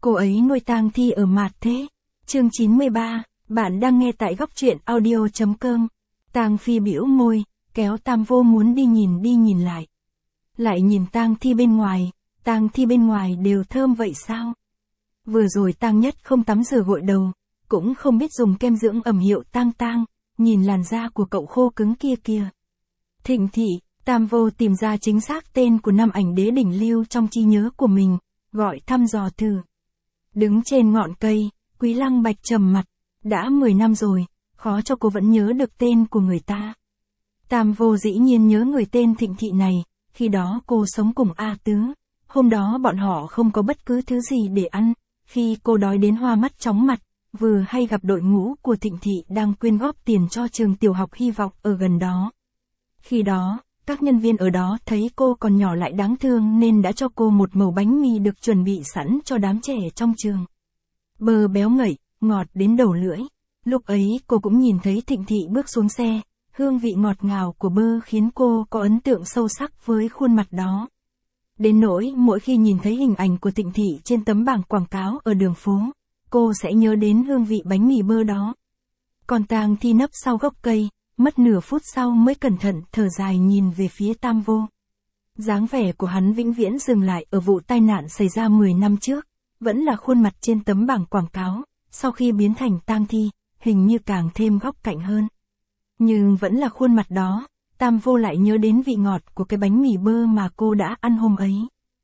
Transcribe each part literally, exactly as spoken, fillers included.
cô ấy nuôi tang thi ở Mạt Thế. Chương chín mươi ba, bạn đang nghe tại góc truyện audio chấm com. Tang Phi bĩu môi, kéo Tam Vô muốn đi nhìn đi nhìn lại. Lại nhìn tang thi bên ngoài, tang thi bên ngoài đều thơm vậy sao? Vừa rồi Tang Nhất không tắm rửa gội đầu, cũng không biết dùng kem dưỡng ẩm hiệu Tang Tang, nhìn làn da của cậu khô cứng kia kìa. Thịnh thị, Tam Vô tìm ra chính xác tên của năm ảnh đế đỉnh lưu trong trí nhớ của mình, gọi thăm dò thử. Đứng trên ngọn cây, Quý Lăng Bạch trầm mặt, đã mười năm rồi, khó cho cô vẫn nhớ được tên của người ta. Tam Vô dĩ nhiên nhớ người tên Thịnh thị này, khi đó cô sống cùng A Tứ, hôm đó bọn họ không có bất cứ thứ gì để ăn, khi cô đói đến hoa mắt chóng mặt, vừa hay gặp đội ngũ của Thịnh thị đang quyên góp tiền cho trường tiểu học Hy vọng ở gần đó. Khi đó, các nhân viên ở đó thấy cô còn nhỏ lại đáng thương nên đã cho cô một mẩu bánh mì được chuẩn bị sẵn cho đám trẻ trong trường. Bơ béo ngậy, ngọt đến đầu lưỡi. Lúc ấy cô cũng nhìn thấy Thịnh thị bước xuống xe, hương vị ngọt ngào của bơ khiến cô có ấn tượng sâu sắc với khuôn mặt đó. Đến nỗi mỗi khi nhìn thấy hình ảnh của Thịnh thị trên tấm bảng quảng cáo ở đường phố, cô sẽ nhớ đến hương vị bánh mì bơ đó. Còn Tang Thi nấp sau gốc cây, mất nửa phút sau mới cẩn thận thở dài nhìn về phía Tam Vô. Dáng vẻ của hắn vĩnh viễn dừng lại ở vụ tai nạn xảy ra mười năm trước, vẫn là khuôn mặt trên tấm bảng quảng cáo, sau khi biến thành tang thi, hình như càng thêm góc cạnh hơn. Nhưng vẫn là khuôn mặt đó, Tam Vô lại nhớ đến vị ngọt của cái bánh mì bơ mà cô đã ăn hôm ấy.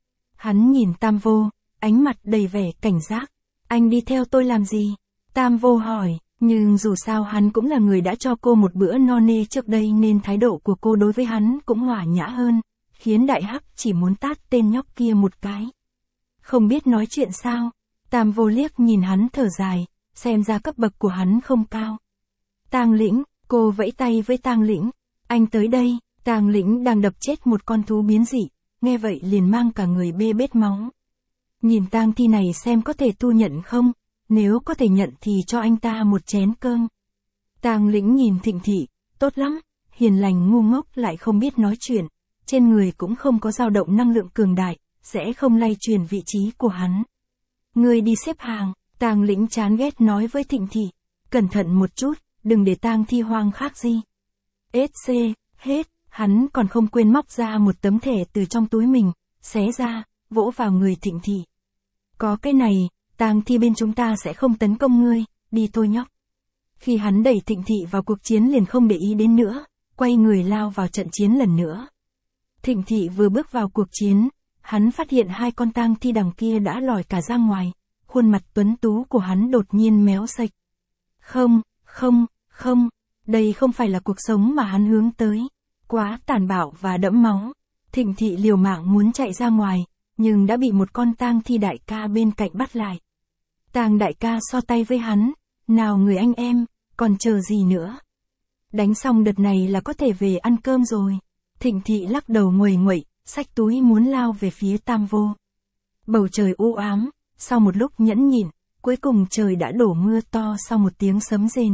Hắn nhìn Tam Vô, ánh mặt đầy vẻ cảnh giác. Anh đi theo tôi làm gì? Tam Vô hỏi, nhưng dù sao hắn cũng là người đã cho cô một bữa no nê trước đây nên thái độ của cô đối với hắn cũng hòa nhã hơn, khiến Đại Hắc chỉ muốn tát tên nhóc kia một cái. Không biết nói chuyện sao? Tam Vô liếc nhìn hắn thở dài, xem ra cấp bậc của hắn không cao. Tang Lĩnh, cô vẫy tay với Tang Lĩnh, anh tới đây. Tang Lĩnh đang đập chết một con thú biến dị, nghe vậy liền mang cả người bê bết máu. Nhìn tang thi này xem có thể thu nhận không, nếu có thể nhận thì cho anh ta một chén cơm. Tang Lĩnh nhìn Thịnh thị, tốt lắm, hiền lành ngu ngốc lại không biết nói chuyện, trên người cũng không có dao động năng lượng cường đại, sẽ không lay chuyển vị trí của hắn. Người đi xếp hàng, Tang Lĩnh chán ghét nói với Thịnh thị, cẩn thận một chút, đừng để tang thi hoang khác gì. ét xê, hết, hắn còn không quên móc ra một tấm thẻ từ trong túi mình, xé ra, vỗ vào người Thịnh thị. Có cái này, tang thi bên chúng ta sẽ không tấn công ngươi, đi thôi nhóc. Khi hắn đẩy Thịnh thị vào cuộc chiến liền không để ý đến nữa, quay người lao vào trận chiến lần nữa. Thịnh thị vừa bước vào cuộc chiến, hắn phát hiện hai con tang thi đằng kia đã lòi cả ra ngoài, khuôn mặt tuấn tú của hắn đột nhiên méo sạch. Không, không, không, đây không phải là cuộc sống mà hắn hướng tới, quá tàn bạo và đẫm máu. Thịnh thị liều mạng muốn chạy ra ngoài, nhưng đã bị một con tang thi đại ca bên cạnh bắt lại. Tang đại ca so tay với hắn, nào người anh em, còn chờ gì nữa. Đánh xong đợt này là có thể về ăn cơm rồi. Thịnh thị lắc đầu nguầy nguậy, xách túi muốn lao về phía Tam Vô. Bầu trời u ám, sau một lúc nhẫn nhịn, cuối cùng trời đã đổ mưa to sau một tiếng sấm rền.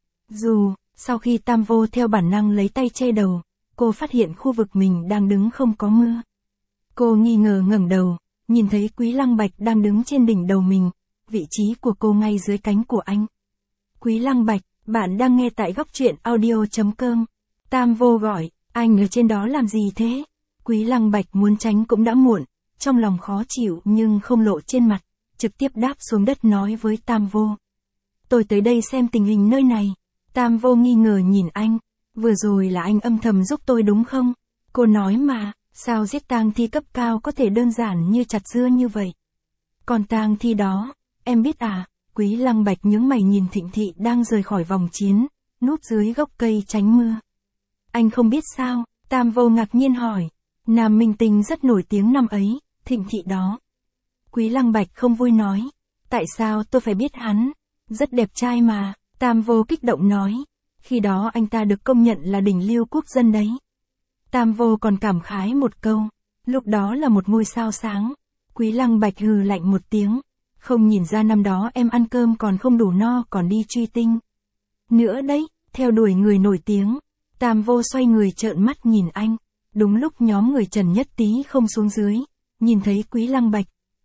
Dù, sau khi Tam Vô theo bản năng lấy tay che đầu, cô phát hiện khu vực mình đang đứng không có mưa. Cô nghi ngờ ngẩng đầu, nhìn thấy Quý Lăng Bạch đang đứng trên đỉnh đầu mình, vị trí của cô ngay dưới cánh của anh. Quý Lăng Bạch, bạn đang nghe tại góc truyện audio chấm com. Tam Vô gọi, anh ở trên đó làm gì thế? Quý Lăng Bạch muốn tránh cũng đã muộn, trong lòng khó chịu nhưng không lộ trên mặt, trực tiếp đáp xuống đất nói với Tam Vô. Tôi tới đây xem tình hình nơi này. Tam Vô nghi ngờ nhìn anh, vừa rồi là anh âm thầm giúp tôi đúng không? Cô nói mà, sao giết tang thi cấp cao có thể đơn giản như chặt dưa như vậy? Còn tang thi đó, em biết à? Quý Lăng Bạch nhướng mày nhìn Thịnh thị đang rời khỏi vòng chiến, núp dưới gốc cây tránh mưa. Anh không biết sao? Tam Vô ngạc nhiên hỏi. Nam minh tinh rất nổi tiếng năm ấy, Thịnh thị đó. Quý Lăng Bạch không vui nói. Tại sao tôi phải biết hắn? Rất đẹp trai mà, Tam Vô kích động nói. Khi đó anh ta được công nhận là đỉnh lưu quốc dân đấy. Tam Vô còn cảm khái một câu. Lúc đó là một ngôi sao sáng. Quý Lăng Bạch hừ lạnh một tiếng. Không nhìn ra năm đó em ăn cơm còn không đủ no còn đi truy tinh. Nữa đấy, theo đuổi người nổi tiếng. Tam Vô xoay người trợn mắt nhìn anh. Đúng lúc nhóm người Trần Nhất Tý không xuống dưới. Nhìn thấy Quý Lăng Bạch.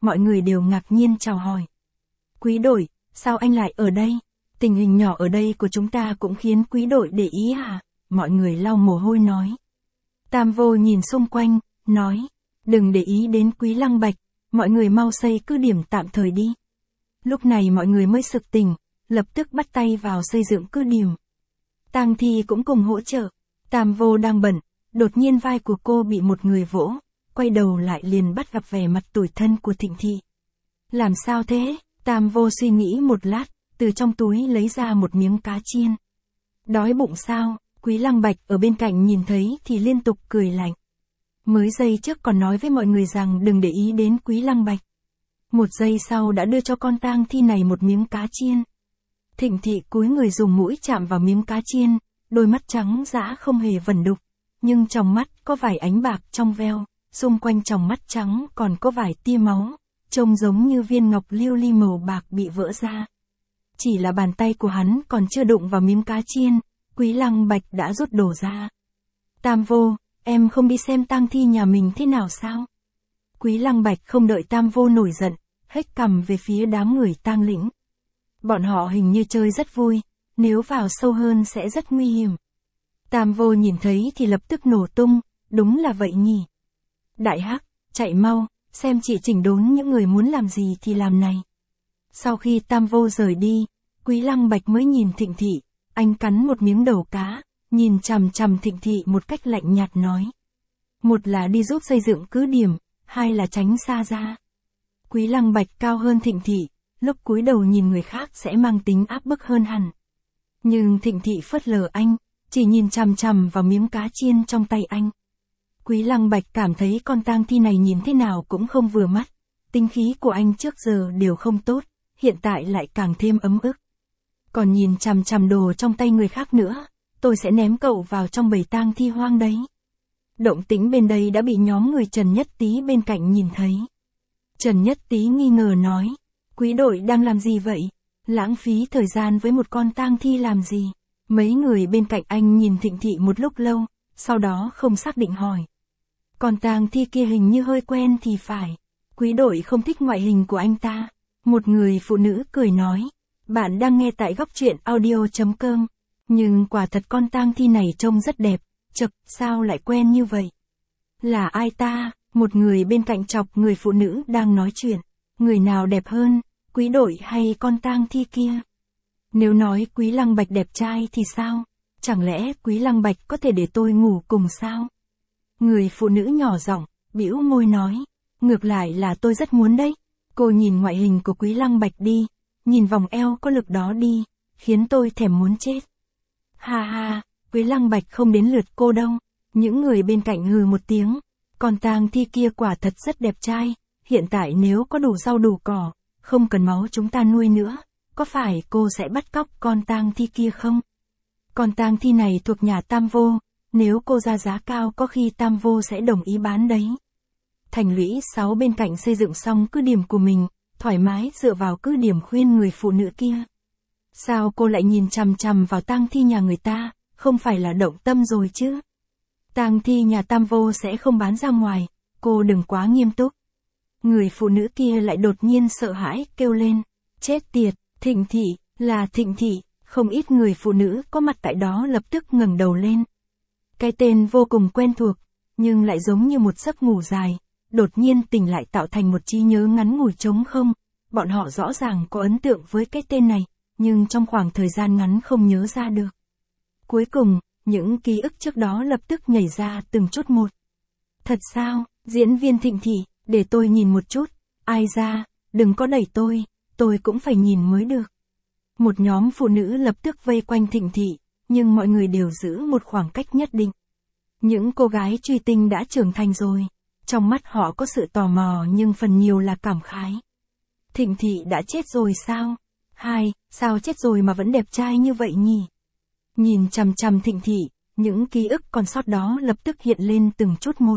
mọi người đều ngạc nhiên chào hỏi. Quý đội, sao anh lại ở đây? Tình hình nhỏ ở đây của chúng ta cũng khiến quý đội để ý à? Mọi người lau mồ hôi nói. Tam Vô nhìn xung quanh, nói, đừng để ý đến Quý Lăng Bạch, mọi người mau xây cứ điểm tạm thời đi. Lúc này mọi người mới sực tỉnh, lập tức bắt tay vào xây dựng cứ điểm. Tang Thi cũng cùng hỗ trợ. Tam Vô đang bận, đột nhiên vai của cô bị một người vỗ, quay đầu lại liền bắt gặp vẻ mặt tủi thân của Thịnh Thị. Làm sao thế? Tam Vô suy nghĩ một lát, từ trong túi lấy ra một miếng cá chiên. Đói bụng sao? Quý Lăng Bạch ở bên cạnh nhìn thấy thì liên tục cười lạnh. Mới giây trước còn nói với mọi người rằng đừng để ý đến Quý Lăng Bạch. Một giây sau đã đưa cho con Tang Thi này một miếng cá chiên. Thịnh Thị cúi người dùng mũi chạm vào miếng cá chiên, đôi mắt trắng dã không hề vẩn đục, nhưng trong mắt có vài ánh bạc trong veo, xung quanh tròng mắt trắng còn có vài tia máu, trông giống như viên ngọc lưu ly màu bạc bị vỡ ra. Chỉ là bàn tay của hắn còn chưa đụng vào miếng cá chiên, Quý Lăng Bạch đã rút đổ ra. Tam Vô, em không đi xem tang thi nhà mình thế nào sao? Quý Lăng Bạch không đợi Tam Vô nổi giận, hếch cằm về phía đám người tang lĩnh. Bọn họ hình như chơi rất vui, nếu vào sâu hơn sẽ rất nguy hiểm. Tam Vô nhìn thấy thì lập tức nổ tung, đúng là vậy nhỉ. Đại Hắc, chạy mau, xem chị chỉnh đốn những người muốn làm gì thì làm này. Sau khi Tam Vô rời đi, Quý Lăng Bạch mới nhìn Thịnh Thị, anh cắn một miếng đầu cá, nhìn chằm chằm Thịnh Thị một cách lạnh nhạt nói. Một là đi giúp xây dựng cứ điểm, hai là tránh xa ra. Quý Lăng Bạch cao hơn Thịnh Thị, lúc cúi đầu nhìn người khác sẽ mang tính áp bức hơn hẳn. Nhưng Thịnh Thị phớt lờ anh, chỉ nhìn chằm chằm vào miếng cá chiên trong tay anh. Quý Lăng Bạch cảm thấy con tang thi này nhìn thế nào cũng không vừa mắt, tính khí của anh trước giờ đều không tốt, hiện tại lại càng thêm ấm ức. Còn nhìn chằm chằm đồ trong tay người khác nữa, tôi sẽ ném cậu vào trong bầy tang thi hoang đấy. Động tĩnh bên đây đã bị nhóm người Trần Nhất Tý bên cạnh nhìn thấy. Trần Nhất Tý nghi ngờ nói, quý đội đang làm gì vậy? Lãng phí thời gian với một con tang thi làm gì? Mấy người bên cạnh anh nhìn Thịnh Thị một lúc lâu, sau đó không xác định hỏi. Con tang thi kia hình như hơi quen thì phải. Quý đội không thích ngoại hình của anh ta. Một người phụ nữ cười nói. Bạn đang nghe tại góc truyện audio chấm com. Nhưng quả thật con tang thi này trông rất đẹp. Chật, sao lại quen như vậy? Là ai ta? Một người bên cạnh chọc người phụ nữ đang nói chuyện. Người nào đẹp hơn, quý đội hay con tang thi kia? Nếu nói Quý Lăng Bạch đẹp trai thì sao? Chẳng lẽ Quý Lăng Bạch có thể để tôi ngủ cùng sao? Người phụ nữ nhỏ giọng, bĩu môi nói. Ngược lại là tôi rất muốn đấy. Cô nhìn ngoại hình của Quý Lăng Bạch đi. Nhìn vòng eo có lực đó đi. Khiến tôi thèm muốn chết. Ha ha, Quý Lăng Bạch không đến lượt cô đâu. Những người bên cạnh hừ một tiếng. Con tang thi kia quả thật rất đẹp trai. Hiện tại nếu có đủ rau đủ cỏ, không cần máu chúng ta nuôi nữa. Có phải cô sẽ bắt cóc con tang thi kia không? Con tang thi này thuộc nhà Tam Vô. Nếu cô ra giá cao có khi Tam Vô sẽ đồng ý bán đấy. Thành Lũy sáu bên cạnh xây dựng xong cứ điểm của mình, thoải mái dựa vào cứ điểm khuyên người phụ nữ kia. Sao cô lại nhìn chằm chằm vào tang thi nhà người ta, không phải là động tâm rồi chứ? Tang thi nhà Tam Vô sẽ không bán ra ngoài, cô đừng quá nghiêm túc. Người phụ nữ kia lại đột nhiên sợ hãi, kêu lên. Chết tiệt, Thịnh Thị, là Thịnh Thị, không ít người phụ nữ có mặt tại đó lập tức ngẩng đầu lên. Cái tên vô cùng quen thuộc, nhưng lại giống như một giấc ngủ dài, đột nhiên tỉnh lại tạo thành một trí nhớ ngắn ngủi trống không. Bọn họ rõ ràng có ấn tượng với cái tên này, nhưng trong khoảng thời gian ngắn không nhớ ra được. Cuối cùng, những ký ức trước đó lập tức nhảy ra từng chút một. Thật sao, diễn viên Thịnh Thị, để tôi nhìn một chút, ai ra, đừng có đẩy tôi, tôi cũng phải nhìn mới được. Một nhóm phụ nữ lập tức vây quanh Thịnh Thị, nhưng mọi người đều giữ một khoảng cách nhất định. Những cô gái truy tinh đã trưởng thành rồi, trong mắt họ có sự tò mò nhưng phần nhiều là cảm khái. Thịnh Thị đã chết rồi sao? Hai, sao chết rồi mà vẫn đẹp trai như vậy nhỉ? Nhìn chằm chằm Thịnh Thị, những ký ức còn sót đó lập tức hiện lên từng chút một.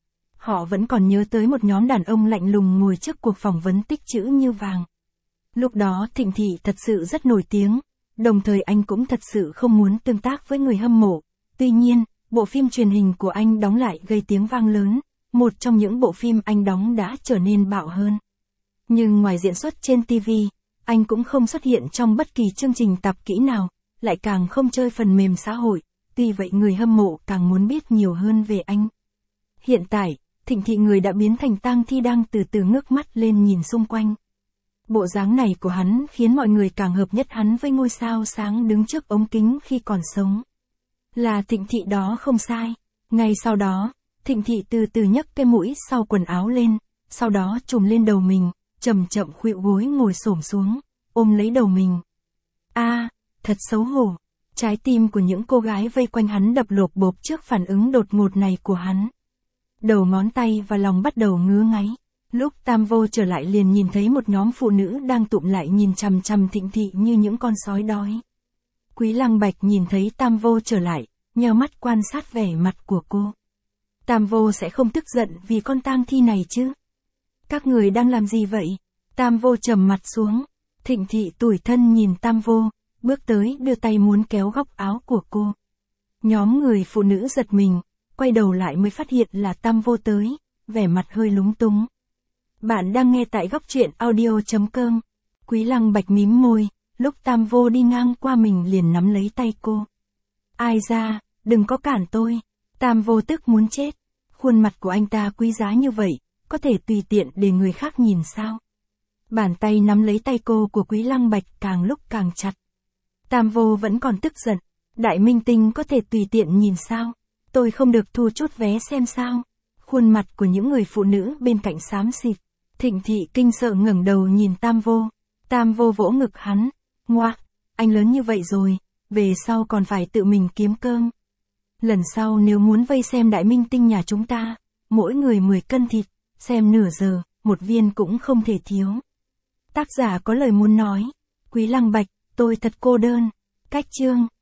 Họ vẫn còn nhớ tới một nhóm đàn ông lạnh lùng ngồi trước cuộc phỏng vấn tích chữ như vàng. Lúc đó Thịnh Thị thật sự rất nổi tiếng, đồng thời anh cũng thật sự không muốn tương tác với người hâm mộ. Tuy nhiên, bộ phim truyền hình của anh đóng lại gây tiếng vang lớn, một trong những bộ phim anh đóng đã trở nên bạo hơn. Nhưng ngoài diễn xuất trên ti vi, anh cũng không xuất hiện trong bất kỳ chương trình tạp kỹ nào, lại càng không chơi phần mềm xã hội, tuy vậy người hâm mộ càng muốn biết nhiều hơn về anh. Hiện tại, Thịnh Thị người đã biến thành Tang Thi đang từ từ ngước mắt lên nhìn xung quanh. Bộ dáng này của hắn khiến mọi người càng hợp nhất hắn với ngôi sao sáng đứng trước ống kính khi còn sống. Là Thịnh Thị đó không sai. Ngay sau đó, Thịnh Thị từ từ nhấc cái mũi sau quần áo lên, sau đó trùm lên đầu mình, chậm chậm khuỵu gối ngồi xổm xuống, ôm lấy đầu mình. A, à, thật xấu hổ. Trái tim của những cô gái vây quanh hắn đập lộp bộp trước phản ứng đột ngột này của hắn. Đầu ngón tay và lòng bắt đầu ngứa ngáy. Lúc Tam Vô trở lại liền nhìn thấy một nhóm phụ nữ đang tụm lại nhìn chằm chằm Thịnh Thị như những con sói đói. Quý Lăng Bạch nhìn thấy Tam Vô trở lại, nheo mắt quan sát vẻ mặt của cô. Tam Vô sẽ không tức giận vì con tang thi này chứ? Các người đang làm gì vậy? Tam Vô trầm mặt xuống. Thịnh Thị tủi thân nhìn Tam Vô, bước tới đưa tay muốn kéo góc áo của cô. Nhóm người phụ nữ giật mình, quay đầu lại mới phát hiện là Tam Vô tới, vẻ mặt hơi lúng túng. Bạn đang nghe tại góc truyện audio chấm com. Quý Lăng Bạch mím môi, lúc Tam Vô đi ngang qua mình liền nắm lấy tay cô. Ai ra, đừng có cản tôi. Tam Vô tức muốn chết. Khuôn mặt của anh ta quý giá như vậy, có thể tùy tiện để người khác nhìn sao? Bàn tay nắm lấy tay cô của Quý Lăng Bạch càng lúc càng chặt. Tam Vô vẫn còn tức giận. Đại minh tinh có thể tùy tiện nhìn sao? Tôi không được thu chút vé xem sao? Khuôn mặt của những người phụ nữ bên cạnh xám xịt. Thịnh Thị kinh sợ ngẩng đầu nhìn Tam Vô. Tam Vô vỗ ngực hắn. Ngoác, anh lớn như vậy rồi, về sau còn phải tự mình kiếm cơm. Lần sau nếu muốn vây xem đại minh tinh nhà chúng ta, mỗi người mười cân thịt, xem nửa giờ, một viên cũng không thể thiếu. Tác giả có lời muốn nói. Quý Lăng Bạch, tôi thật cô đơn. Cách chương.